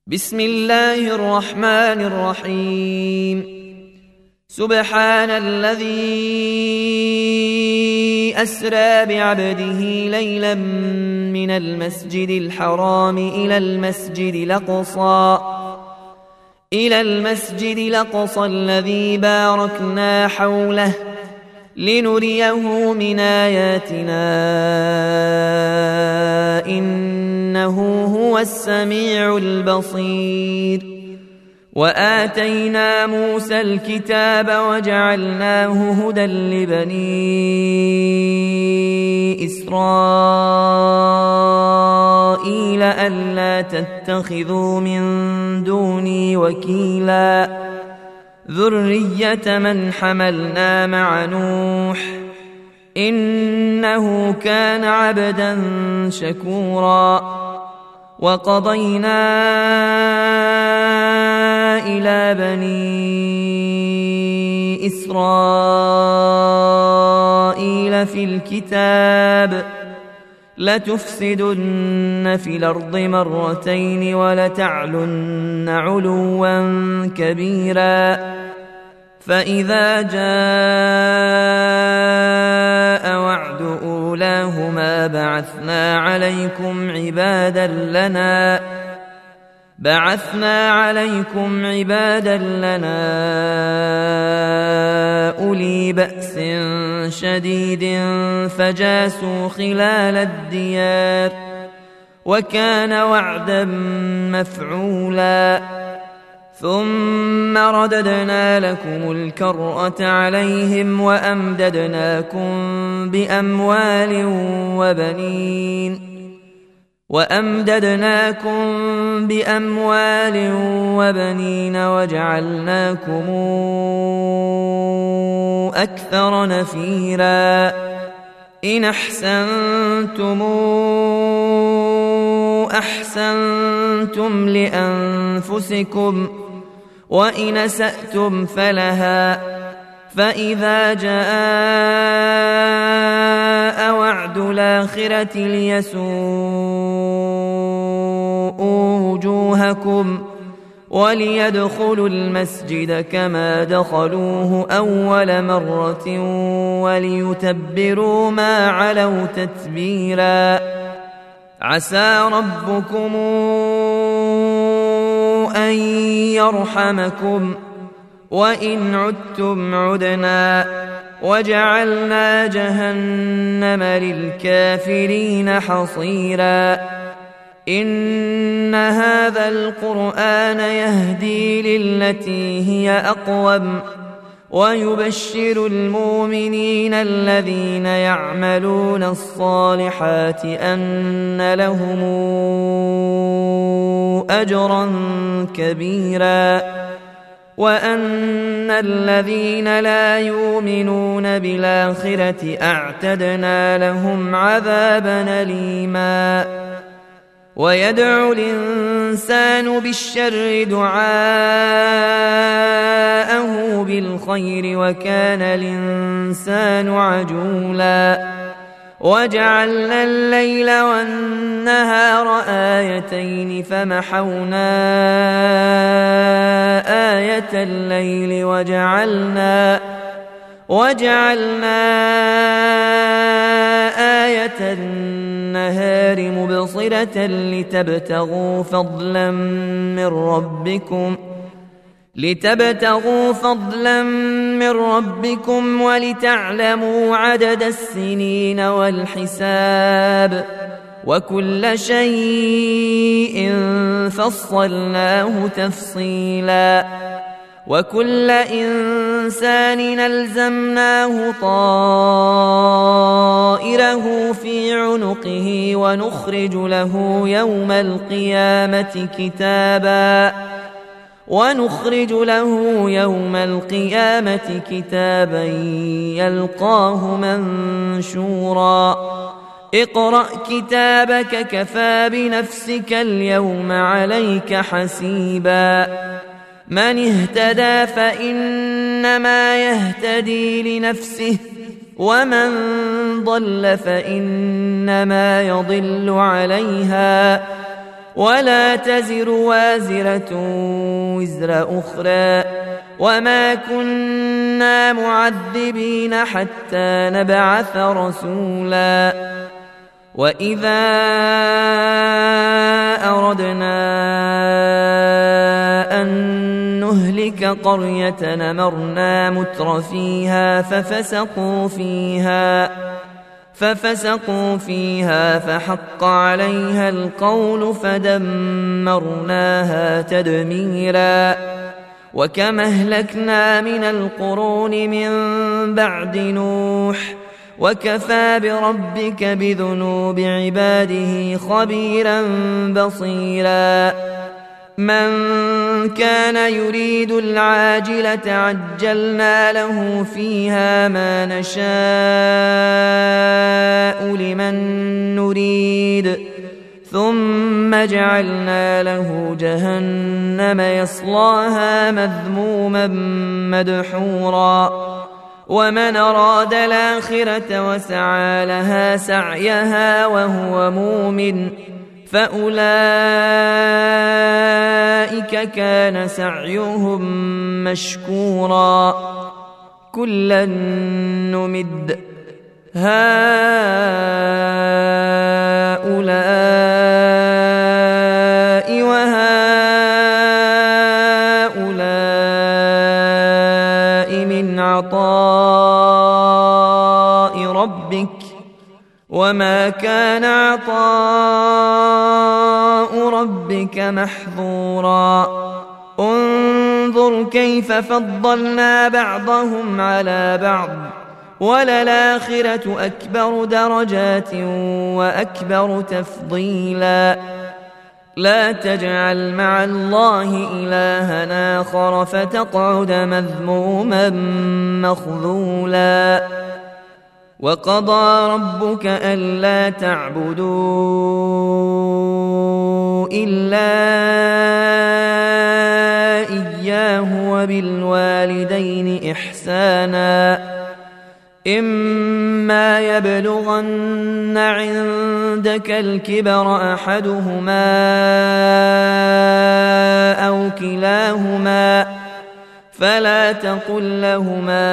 بسم الله الرحمن الرحيم. سبحان الذي أسرى بعبده ليلا من المسجد الحرام إلى المسجد الأقصى الذي باركنا حوله لنريه من آياتنا إنه هو السميع البصير. وآتينا موسى الكتاب وجعلناه هدى لبني إسرائيل ألا تتخذوا من دوني وكيلا ذرية من حملنا مع نوح إنه كان عبدا شكورا. وقضينا إلى بني إسرائيل في الكتاب لتفسدن في الأرض مرتين ولتعلن علوا كبيرا. فإذا جاء وعد أولاهما بعثنا عليكم عبادا لنا أولي بأس شديد فجاسوا خلال الديار وكان وعدا مفعولا. ثم رددنا لكم الكرة عليهم وأمددناكم بأموال وبنين وجعلناكم أكثر نفيرا. إن أحسنتم لأنفسكم وإن أسأتم فلها. فإذا جاء وعد الآخرة ليسوءوا وجوهكم وليدخلوا المسجد كما دخلوه أول مرة وليتبروا ما علوا تتبيرا. عسى ربكم أن يرحمكم وإن عدتم عدنا وجعلنا جهنم للكافرين حصيرا. إن هذا القرآن يهدي للتي هي أقوم ويبشر المؤمنين الذين يعملون الصالحات أن لهم أجرا كبيرا وأن الذين لا يؤمنون بالآخرة أعتدنا لهم عذابا أليما. ويدعو الإنسان بالشر دعاءه بالخير وكان الإنسان عجولا. وجعلنا الليل والنهار آيتين فمحونا آية الليل وجعلنا آية النهار مبصرة لتبتغوا فضلا من ربكم ولتعلموا عدد السنين والحساب وكل شيء فصلناه تفصيلا. وكل إنسان ألزمناه طائره في عنقه ونخرج له يوم القيامة كتابا يلقاه منشورا. اقرأ كتابك كفى بنفسك اليوم عليك حسيبا. من اهتدى فإنما يهتدي لنفسه ومن ضل فإنما يضل عليها ولا تزر وازرة وزر أخرى وما كنا معذبين حتى نبعث رسولا وإذا أردنا أن نهلك قرية أمرنا مترفيها ففسقوا فيها فحق عليها القول فدمرناها تدميرا وكم أهلكنا من القرون من بعد نوح وكفى بربك بذنوب عباده خبيرا بصيرا من كان يريد العاجلة عجلنا له فيها ما نشاء لمن نريد ثم جعلنا له جهنم يصلاها مذموما مدحورا ومن أراد الآخرة وسعى لها سعيها وهو مؤمن فأولئك كان سعيهم مشكورا كلا نمد هؤلاء وهؤلاء من عطاء ربك وما كان عطاء ربك محظورا انظر كيف فضلنا بعضهم على بعض وللآخرة أكبر درجات وأكبر تفضيلا لا تجعل مع الله إلها آخر فتقعد مذموما مخذولا وقضى ربك ألا تعبدوا إلا إياه وبالوالدين إحسانا إما يبلغن عندك الكبر أحدهما أو كلاهما فلا تقل لهما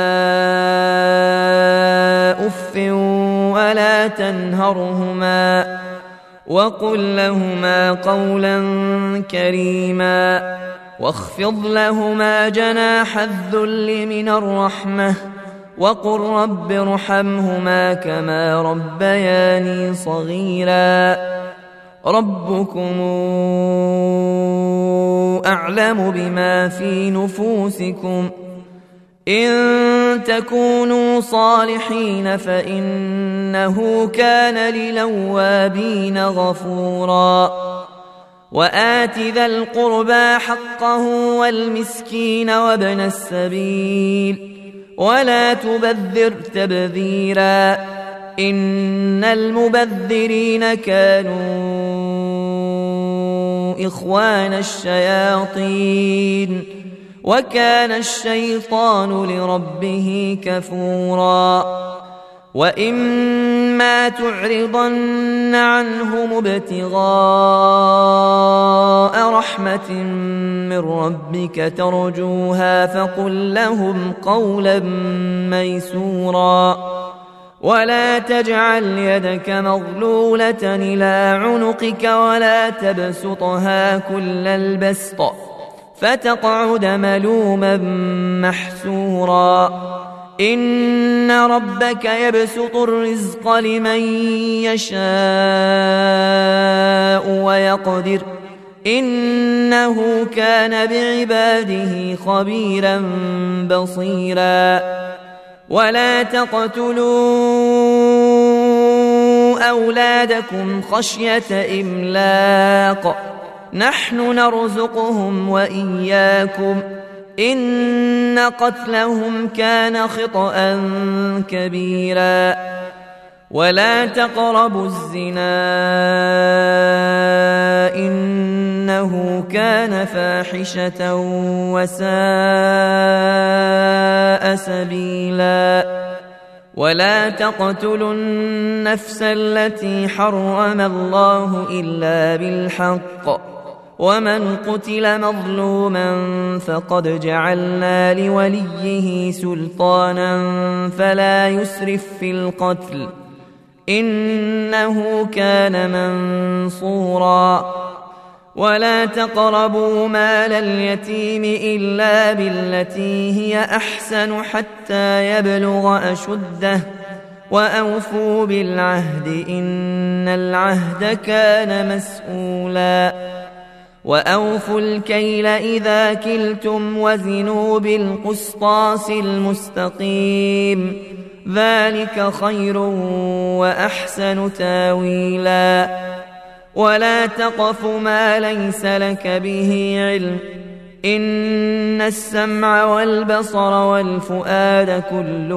أف ولا تنهرهما وقل لهما قولا كريما واخفض لهما جناح الذل من الرحمة وقل رب ارحمهما كما ربياني صغيرا ربكم أعلم بما في نفوسكم إن تكونوا صالحين فإنه كان للأوابين غفورا وآت ذا القربى حقه والمسكين وابن السبيل ولا تبذر تبذيرا إن المبذرين كانوا إخوان الشياطين وكان الشيطان لربه كفورا وإما تعرضن عنهم ابتغاء رحمة من ربك ترجوها فقل لهم قولا ميسورا ولا تجعل يدك مغلولة إلى عنقك ولا تبسطها كل البسط فتقعد ملوما محسورا إن ربك يبسط الرزق لمن يشاء ويقدر إنه كان بعباده خبيرا بصيرا ولا تقتلوا أولادكم خشية إملاق نحن نرزقهم وإياكم إن قتلهم كان خطأ كبيرا ولا تقربوا الزنا إنه كان فاحشة وساء سبيلا ولا تقتلوا النفس التي حرم الله إلا بالحق ومن قتل مظلوما فقد جعلنا لوليه سلطانا فلا يسرف في القتل إنه كان منصورا ولا تقربوا مال اليتيم إلا بالتي هي أحسن حتى يبلغ أشده وأوفوا بالعهد إن العهد كان مسؤولا وأوفوا الكيل إذا كلتم وزنوا بالقسطاس المستقيم ذلك خير وأحسن تاويلا ولا تقف ما ليس لك به علم إن السمع والبصر والفؤاد كل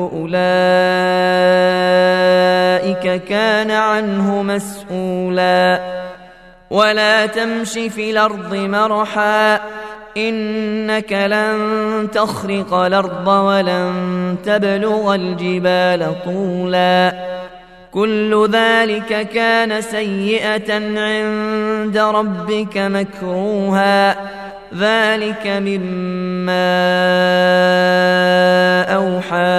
أولئك كان عنه مسؤولا ولا تمش في الأرض مرحا إنك لن تخرق الأرض ولن تبلغ الجبال طولا كل ذلك كان سيئة عند ربك مكروها ذلك مما أوحى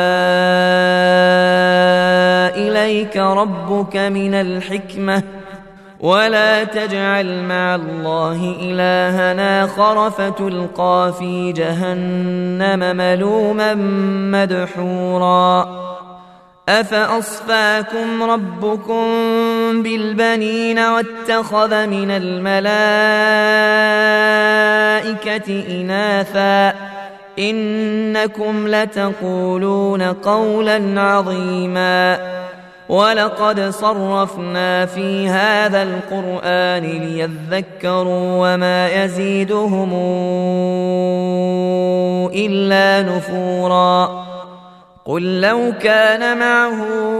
إليك ربك من الحكمة ولا تجعل مع الله إلها آخر فتلقى في جهنم ملوما مدحورا أفأصفاكم ربكم بالبنين واتخذ من الملائكة إناثا إنكم لتقولون قولا عظيما ولقد صرفنا في هذا القرآن ليذكروا وما يزيدهم إلا نفورا قل لو كان معه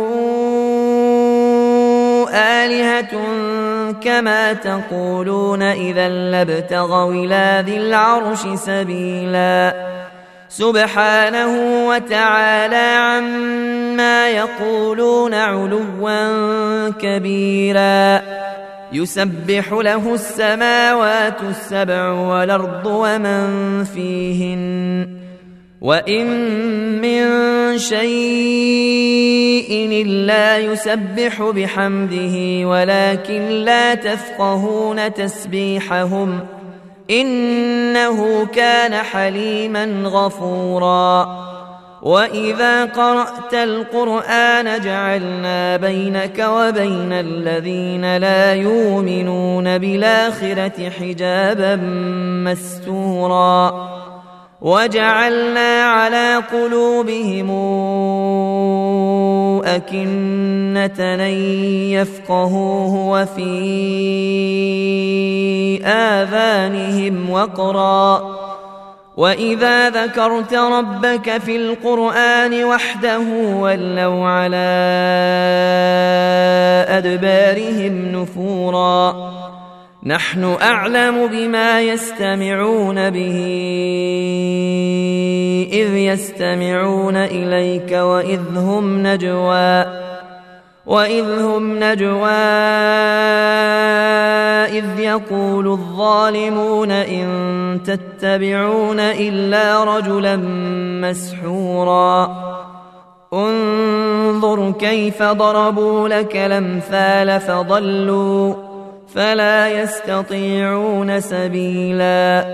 آلهة كما تقولون إذا لابتغوا إلى ذي العرش سبيلا سبحانه وتعالى عما يقولون علوا كبيرا يسبح له السماوات السبع والأرض ومن فيهن وإن من شيء إلا يسبح بحمده ولكن لا تفقهون تسبيحهم إنه كان حليما غفورا وإذا قرأت القرآن جعلنا بينك وبين الذين لا يؤمنون بالآخرة حجابا مستورا وجعلنا على قلوبهم أكنة أن يفقهوه وفي آذانهم وقرا وإذا ذكرت ربك في القرآن وحده ولوا على أدبارهم نفورا نحن أعلم بما يستمعون به إذ يستمعون إليك وإذ هم نجوى إذ يقول الظالمون إن تتبعون إلا رجلا مسحورا انظر كيف ضربوا لك الأمثال فضلوا فلا يستطيعون سبيلا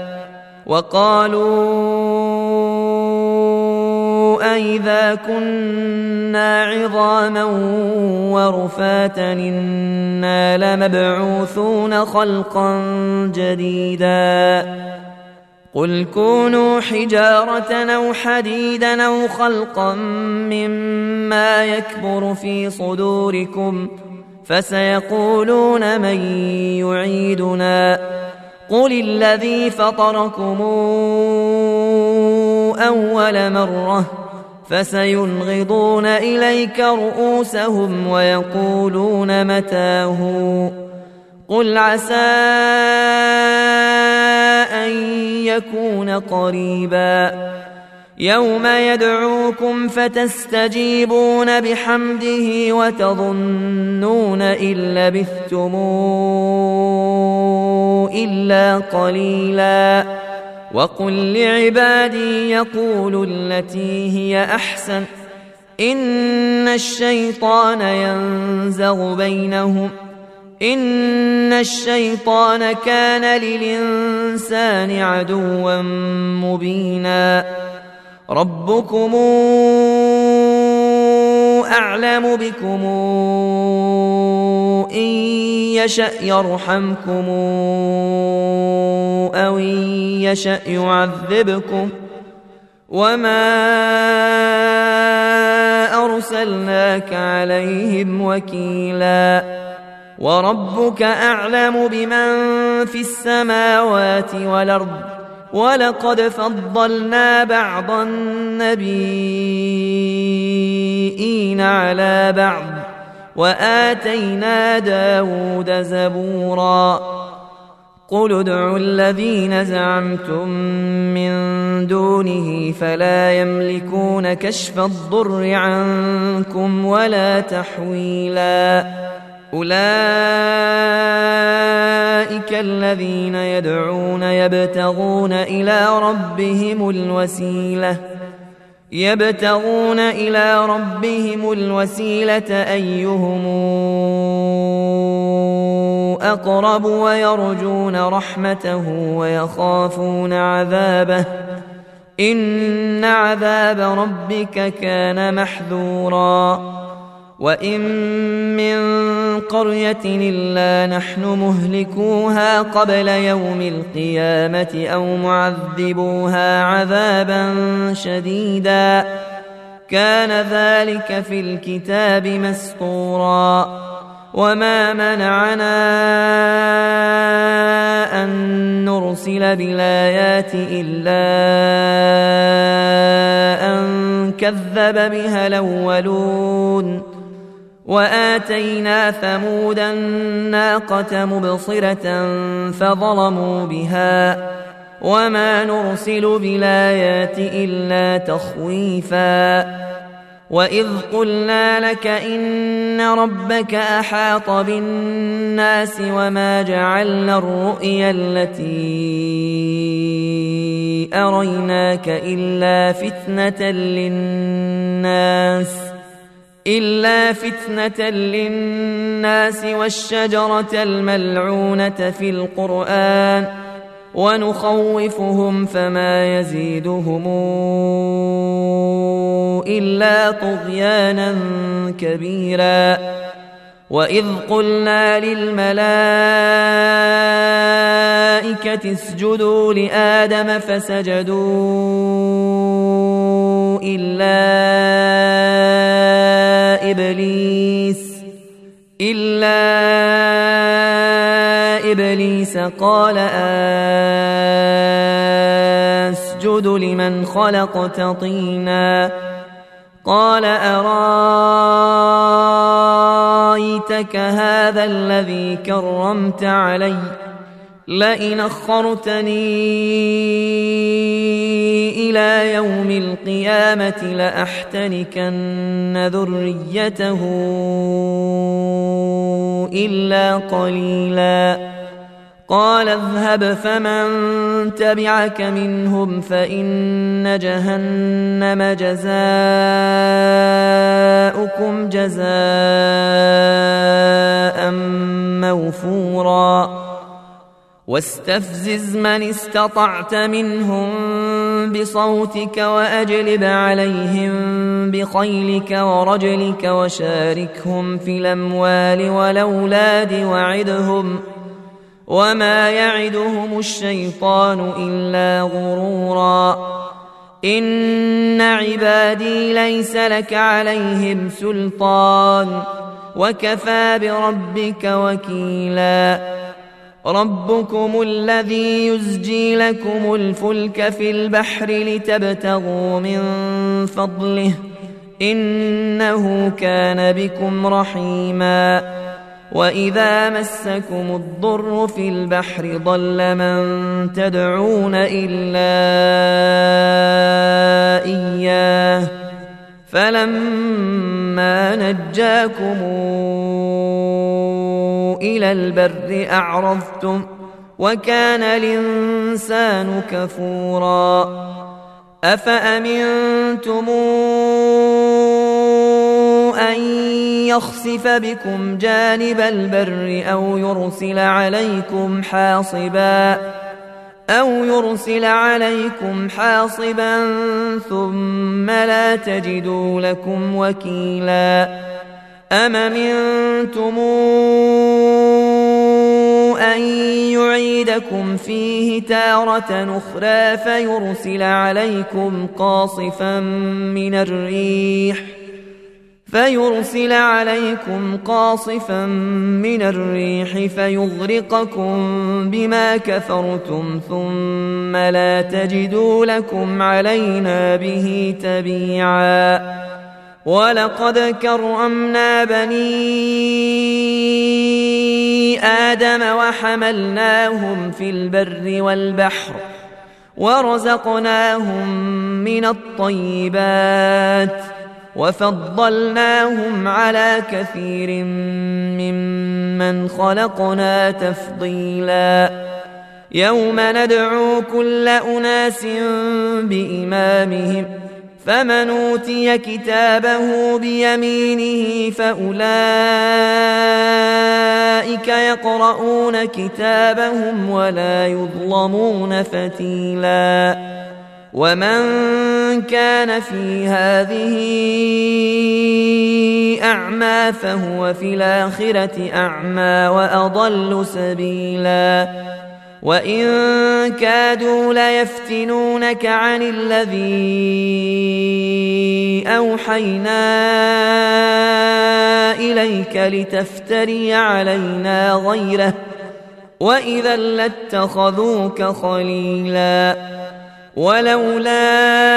وقالوا أئذا كنا عظاما ورفاتا إنا لمبعوثون خلقا جديدا قل كونوا حجارة أو حديدا أو خلقا مما يكبر في صدوركم فسيقولون من يعيدنا قل الذي فطركم أول مرة فسينغضون إليك رؤوسهم ويقولون متاه قل عسى أن يكون قريبا يوم يدعوكم فتستجيبون بحمده وتظنون إن لبثتم إلا قليلا. وقل لعبادي يقولوا التي هي أحسن إن الشيطان ينزغ بينهم إن الشيطان كان للإنسان عدوا مبينا. ربكم أعلم بكم إن يشأ يرحمكم أو إن يشأ يعذبكم وما أرسلناك عليهم وكيلا. وربك أعلم بمن في السماوات والأرض ولقد فضلنا بعض النبيين على بعض وآتينا داود زبورا. قل ادعوا الذين زعمتم من دونه فلا يملكون كشف الضر عنكم ولا تحويلا. أولئك الذين يدعون يبتغون إلى ربهم الوسيلة أيهم أقرب ويرجون رحمته ويخافون عذابه إن عذاب ربك كان محذورا. وإن من قرية إلا نحن مهلكوها قبل يوم القيامة أو معذبوها عذابا شديدا كان ذلك في الكتاب مسطورا. وما منعنا أن نرسل بالآيات إلا أن كذب بها الأولون. وآتينا ثمود الناقة مبصرة فظلموا بها وما نرسل بالآيات إلا تخويفا. وإذ قلنا لك إن ربك أحاط بالناس وما جعلنا الرؤيا التي أريناك إلا فتنة للناس والشجرة الملعونة في القرآن ونخوفهم فما يزيدهم إلا طغيانا كبيرا. وإذ قلنا للملائكة اسجدوا لآدم فسجدوا إلا إبليس قال أسجد لمن خلقت طينا قال أرايتك هذا الذي كرمت علي لئن أخرتني إلى يوم القيامة لأحتنكن ذريته إلا قليلا. قال اذهب فمن تبعك منهم فإن جهنم جزاؤكم جزاء موفورا. واستفزز من استطعت منهم بصوتك وأجلب عليهم بخيلك ورجلك وشاركهم في الأموال والأولاد وعدهم وما يعدهم الشيطان إلا غرورا. إن عبادي ليس لك عليهم سلطان وكفى بربك وكيلا. ربكم الذي يزجي لكم الفلك في البحر لتبتغوا من فضله إنه كان بكم رحيما. وإذا مسكم الضر في البحر ضل من تدعون إلا فلما نجاكم إلى البر أعرضتم وكان الإنسان كفورا أفأمنتم أن يخسف بكم جانب البر أو يرسل عليكم حاصبا ثم لا تجدوا لكم وكيلا أم أمنتم أن يعيدكم فيه تارة أخرى فيرسل عليكم قاصفا من الريح فيغرقكم بما كفرتم ثم لا تجدوا لكم علينا به تبيعا ولقد كرمنا بني آدم وحملناهم في البر والبحر ورزقناهم من الطيبات وفضلناهم على كثير ممن خلقنا تفضيلا يوم ندعو كل أناس بإمامهم فمن أوتي كتابه بيمينه فأولئك يقرؤون كتابهم ولا يظلمون فتيلا ومن كان في هذه أعمى فهو في الآخرة أعمى وأضل سبيلا وإن كادوا ليفتنونك عن الذي أوحينا إليك لتفتري علينا غيره وإذا لاتخذوك خليلا ولولا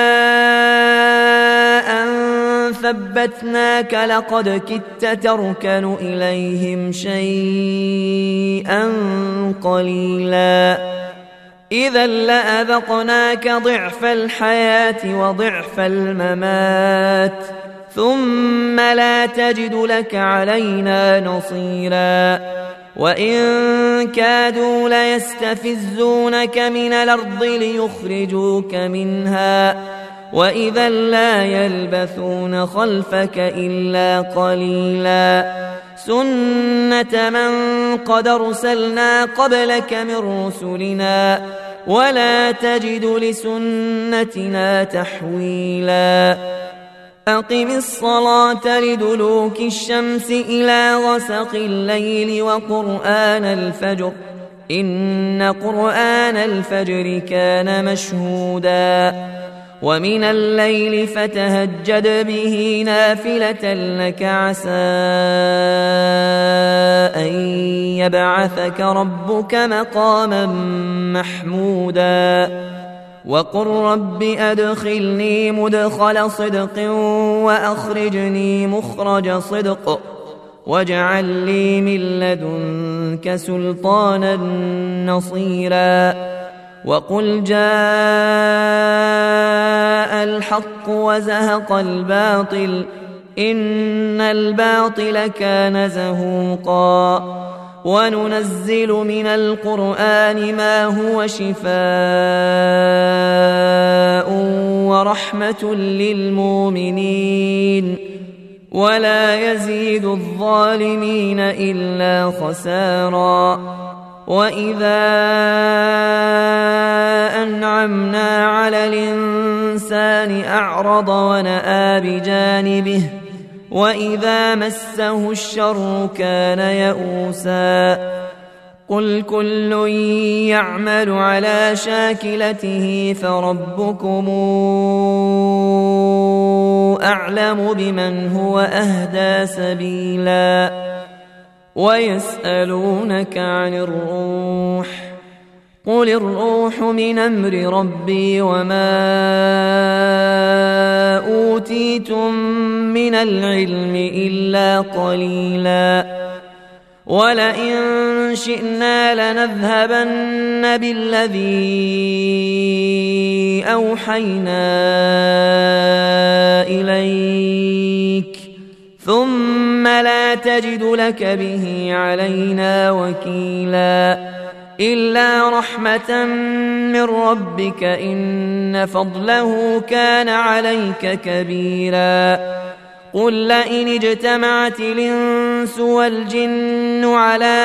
أن ثبتناك لقد كدت تركن إليهم شيئا قليلا إذا لأذقناك ضعف الحياة وضعف الممات ثم لا تجد لك علينا نصيرا وإن كادوا ليستفزونك من الأرض ليخرجوك منها وإذا لا يلبثون خلفك إلا قليلا سنة من قد أرسلنا قبلك من رسلنا ولا تجد لسنتنا تحويلا أقم الصلاة لدلوك الشمس إلى غسق الليل وقرآن الفجر إن قرآن الفجر كان مشهودا ومن الليل فتهجد به نافلة لك عسى أن يبعثك ربك مقاما محمودا وقل رب أدخلني مدخل صدق وأخرجني مخرج صدق واجعل لي من لدنك سلطانا نصيرا وقل جاء الحق وزهق الباطل إن الباطل كان زهوقا وننزل من القرآن ما هو شفاء ورحمة للمؤمنين ولا يزيد الظالمين إلا خسارا وإذا أنعمنا على الإنسان أعرض ونأى بجانبه وإذا مسه الشر كان يئوسا قل كل يعمل على شاكلته فربكم أعلم بمن هو أهدى سبيلا ويسألونك عن الروح قل الروح من أمر ربي وما أوتيتم من العلم إلا قليلا ولئن شئنا لنذهبن بالذي أوحينا إليك ثم لا تجد لك به علينا وكيلا إلا رحمة من ربك إن فضله كان عليك كبيرا قل لئن اجتمعت الإنس والجن على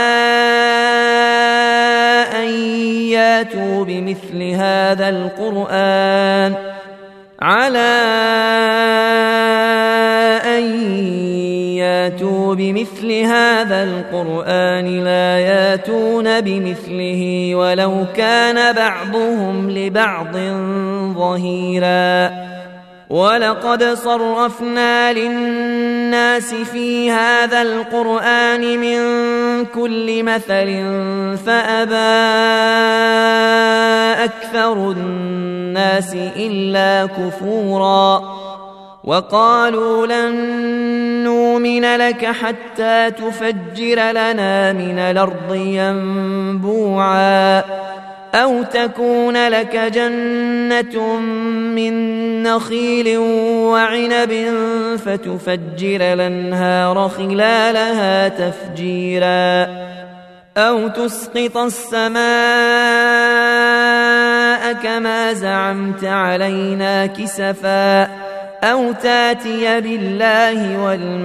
أن ياتوا بمثل هذا القرآن لا ياتون بمثله ولو كان بعضهم لبعض ظهيرا ولقد صرفنا للناس في هذا القرآن من كل مثل فأبى أكثر الناس إلا كفورا وقالوا لن نؤمن لك حتى تفجر لنا من الأرض ينبوعا أو تكون لك جنة من نخيل وعنب فتفجر الأنهار خلالها تفجيرا أو تسقط السماء كما زعمت علينا كسفا أو تاتي بالله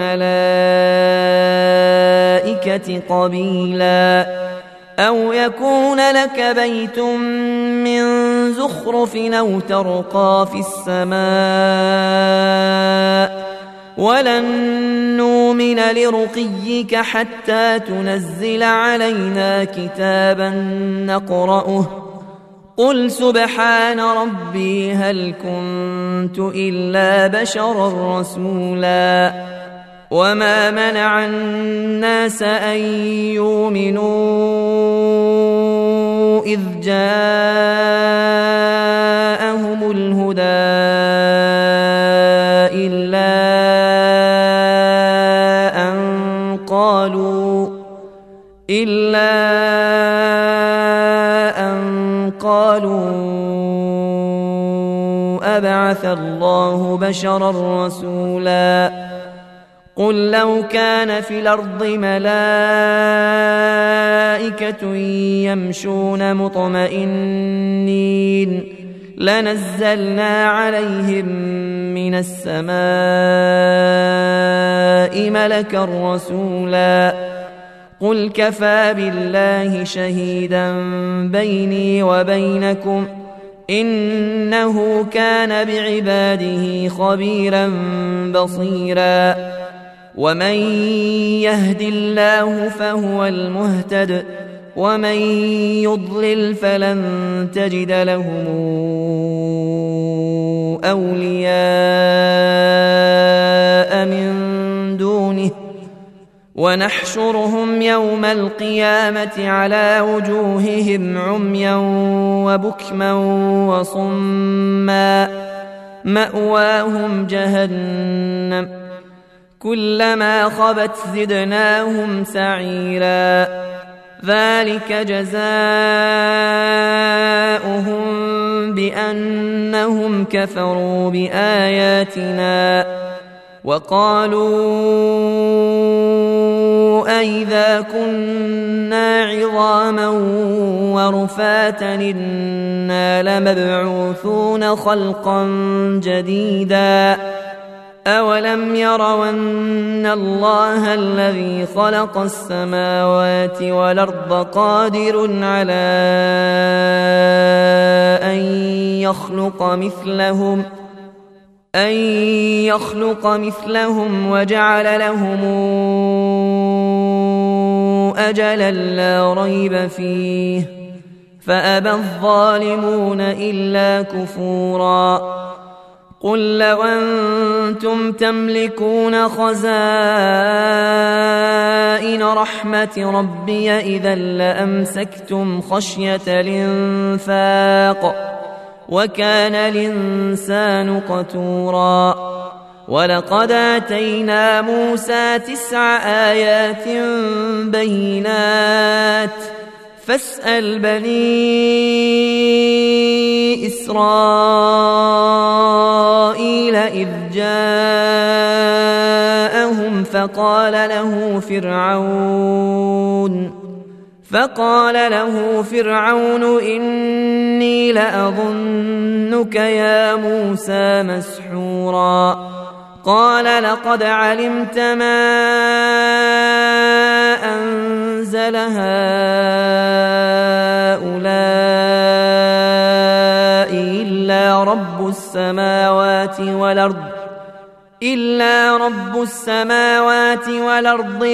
والملائكة قبيلا أو يكون لك بيت من زخرف أو ترقى في السماء ولن نؤمن لرقيك حتى تنزل علينا كتابا نقرأه قل سبحان ربي هل كنت إلا بشرا رسولا وما منع الناس أن يؤمنوا إذ جاءهم الهدى إلا أن قالوا أبعث الله بشرا رسولا قل لو كان في الأرض ملائكة يمشون مطمئنين لنزلنا عليهم من السماء ملكا رسولا قل كفى بالله شهيدا بيني وبينكم إنه كان بعباده خبيرا بصيرا ومن يهد الله فهو المهتد ومن يضلل فلن تجد لهم أولياء من دونه ونحشرهم يوم القيامة على وجوههم عميا وبكما وصما مأواهم جهنم كلما خبت زدناهم سعيرا ذلك جزاؤهم بأنهم كفروا بآياتنا وقالوا أئذا كنا عظاما ورفاتا إنا لمبعوثون خلقا جديدا أولم يروا أن الله الذي خلق السماوات والأرض قادر على أن يخلق مثلهم وجعل لهم أجلا لا ريب فيه فأبى الظالمون إلا كفورا قل لو أنتم تملكون خزائن رحمة ربي إذا لأمسكتم خشية الإنفاق وكان الإنسان قتورا ولقد آتينا موسى 9 آيات بينات فاسأل بني إسرائيل إذ جاءهم فقال له فرعون إني لأظنك يا موسى مسحورا قال لقد علمت ما أنزل هؤلاء إلا رب السماوات والأرض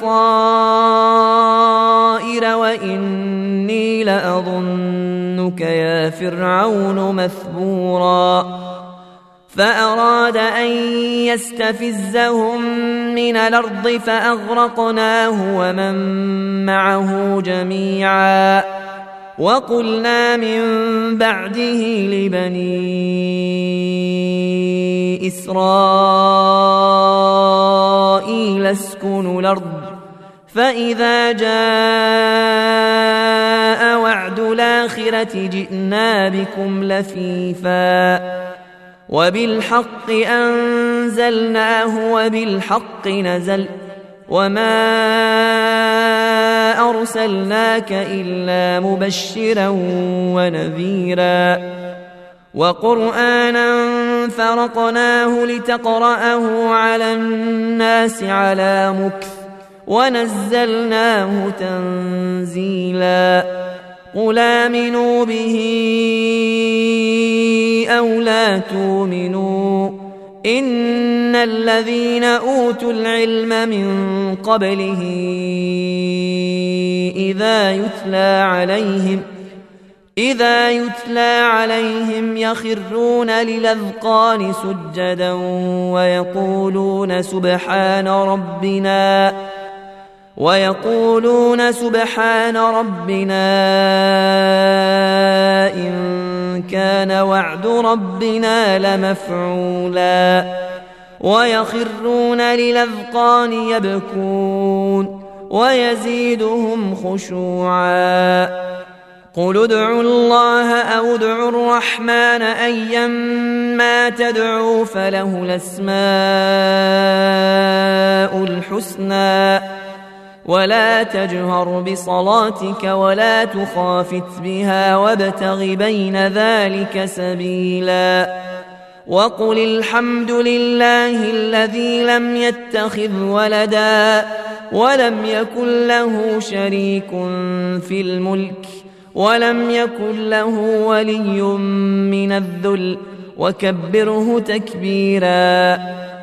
بصائر وإني لأظنك يا فرعون مثبورا فأراد أن يستفزهم من الأرض فأغرقناه ومن معه جميعا وقلنا من بعده لبني إسرائيل اسكنوا الأرض فإذا جاء وعد الآخرة جئنا بكم لفيفا وبالحق أنزلناه وبالحق نزل وما أرسلناك إلا مبشرا ونذيرا وقرآنا فرقناه لتقرأه على الناس على مكث ونزلناه تنزيلا قل آمنوا به أو لا تؤمنوا إن الذين أوتوا العلم من قبله إذا يتلى عليهم يخرون للأذقان سجدا ويقولون سبحان ربنا إن كان وعد ربنا لمفعولا ويخرون للأذقان يبكون ويزيدهم خشوعا قل ادعوا الله أو ادعوا الرحمن أيما تدعوا فله الأسماء الحسنى ولا تجهر بصلاتك ولا تخافت بها وابتغ بين ذلك سبيلا وقل الحمد لله الذي لم يتخذ ولدا ولم يكن له شريك في الملك ولم يكن له ولي من الذل وكبره تكبيرا